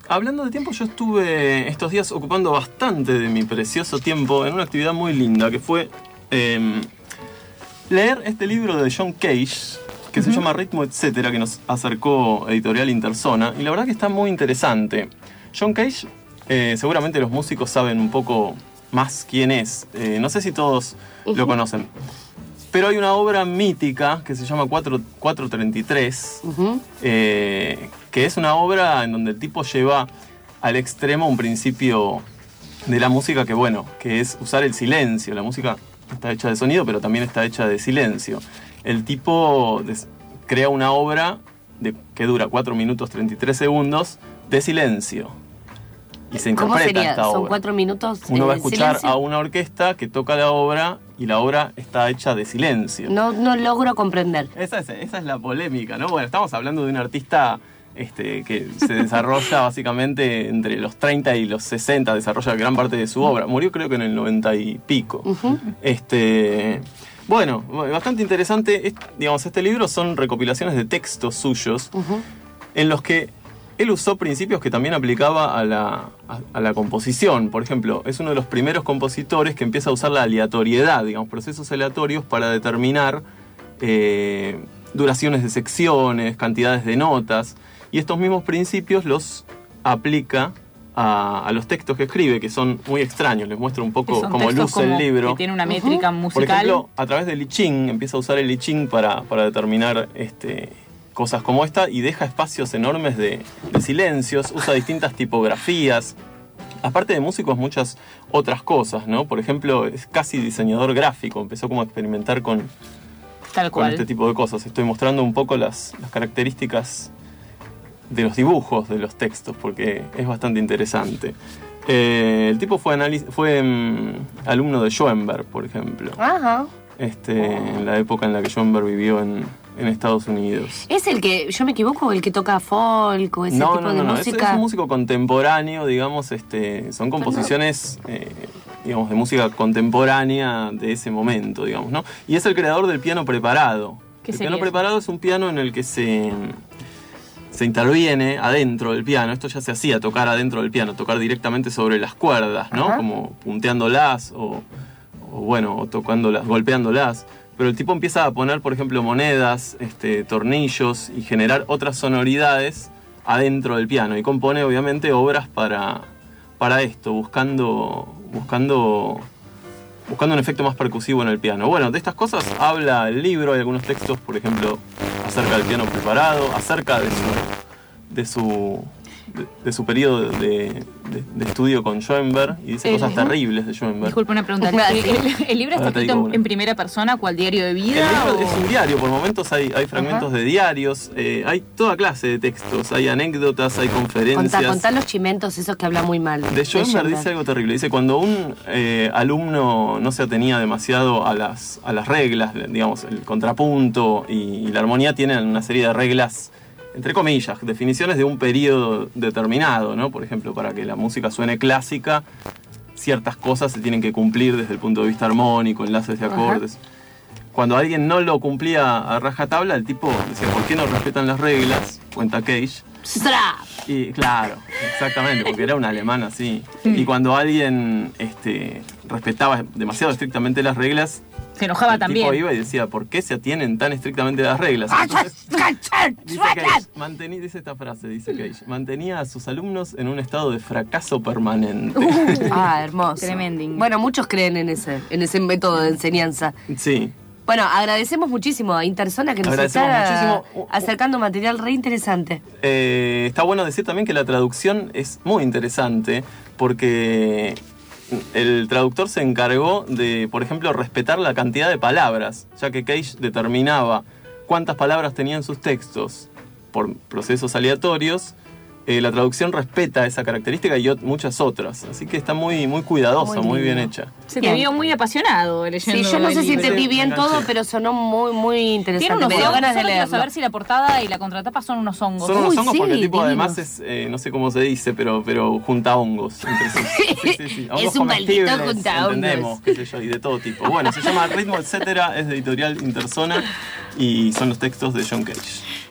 hablando de tiempo, yo estuve estos días ocupando bastante de mi precioso tiempo en una actividad muy linda, que fue leer este libro de John Cage, que se llama Ritmo, etcétera, que nos acercó Editorial Interzona, y la verdad que está muy interesante. John Cage, seguramente los músicos saben un poco más quién es. No sé si todos lo conocen. Pero hay una obra mítica que se llama 433, que es una obra en donde el tipo lleva al extremo un principio de la música que es usar el silencio. La música está hecha de sonido, pero también está hecha de silencio. El tipo crea una obra que dura 4 minutos 33 segundos de silencio. Y se interpreta. ¿Cómo sería? Esta obra. ¿Son 4 minutos de Uno va a escuchar silencio? a una orquesta que toca la obra y la obra está hecha de silencio. No logro comprender. Esa es la polémica, ¿no? Bueno, estamos hablando de un artista que se desarrolla básicamente entre los 30 y los 60, desarrolla gran parte de su obra. Murió creo que en el 90 y pico. Bueno, bastante interesante. Este libro son recopilaciones de textos suyos en los que él usó principios que también aplicaba a la composición. Por ejemplo, es uno de los primeros compositores que empieza a usar la aleatoriedad, procesos aleatorios para determinar duraciones de secciones, cantidades de notas. Y estos mismos principios los aplica a los textos que escribe, que son muy extraños. Les muestro un poco cómo luce el libro. Que tiene una métrica musical. Por ejemplo, a través del I Ching, empieza a usar el I Ching para determinar cosas como esta, y deja espacios enormes de silencios, usa distintas tipografías. Aparte de músicos, muchas otras cosas, ¿no? Por ejemplo, es casi diseñador gráfico, empezó como a experimentar con este tipo de cosas. Estoy mostrando un poco las características de los dibujos de los textos, porque es bastante interesante. El tipo fue alumno de Schoenberg, por ejemplo. Ajá. En la época en la que Schoenberg vivió en Estados Unidos. ¿Es el que, yo me equivoco, el que toca folk o ese tipo de música? Es un músico contemporáneo, son composiciones, de música contemporánea de ese momento, ¿no? Y es el creador del piano preparado. El piano preparado es un piano en el que se interviene adentro del piano. Esto ya se hacía, tocar adentro del piano, tocar directamente sobre las cuerdas, ¿no? Ajá. Como punteándolas o tocándolas, golpeándolas. Pero el tipo empieza a poner, por ejemplo, monedas, tornillos y generar otras sonoridades adentro del piano. Y compone, obviamente, obras para esto, buscando un efecto más percusivo en el piano. Bueno, de estas cosas habla el libro. Hay algunos textos, por ejemplo, acerca del piano preparado, acerca de su periodo de estudio con Schoenberg, y dice cosas terribles de Schoenberg. Disculpe una pregunta. ¿El libro está escrito en primera persona, cual diario de vida? El libro es un diario, por momentos hay fragmentos de diarios, hay toda clase de textos, hay anécdotas, hay conferencias. Contá los chimentos esos que habla muy mal. De Schoenberg dice algo terrible. Dice, cuando un alumno no se atenía demasiado a las reglas, el contrapunto y la armonía tienen una serie de reglas, entre comillas, definiciones de un periodo determinado, ¿no? Por ejemplo, para que la música suene clásica, ciertas cosas se tienen que cumplir desde el punto de vista armónico, enlaces de acordes. Cuando alguien no lo cumplía a rajatabla, el tipo decía, ¿por qué no respetan las reglas? Cuenta Cage. Y claro, exactamente, porque era un alemán así. Y cuando alguien respetaba demasiado estrictamente las reglas, se enojaba también. El tipo iba y decía, ¿por qué se atienen tan estrictamente las reglas? Entonces, dice esta frase, dice Cage, mantenía a sus alumnos en un estado de fracaso permanente. Hermoso. Tremending. Bueno, muchos creen en ese método de enseñanza. Sí. Bueno, agradecemos muchísimo a Interzona que nos está acercando material re interesante. Está bueno decir también que la traducción es muy interesante, porque el traductor se encargó de, por ejemplo, respetar la cantidad de palabras, ya que Cage determinaba cuántas palabras tenían sus textos por procesos aleatorios. La traducción respeta esa característica y muchas otras, así que está muy, muy cuidadosa, muy bien hecha. Se te vio muy apasionado leyendo. Sí, yo no sé si libro. entendí bien todo, pero sonó muy, muy interesante. Tiene unos me dio hongos, ganas de solo quiero leerlo. saber si la portada y la contratapa son unos hongos. Son unos hongos, sí, porque el tipo divinos. además es, no sé cómo se dice, pero junta hongos entre sí. Sí. Hongos Es un maldito comestibles, junta entendemos, hongos. qué sé yo, y de todo tipo. Bueno, se llama Ritmo, etcétera, es de Editorial Interzona y son los textos de John Cage.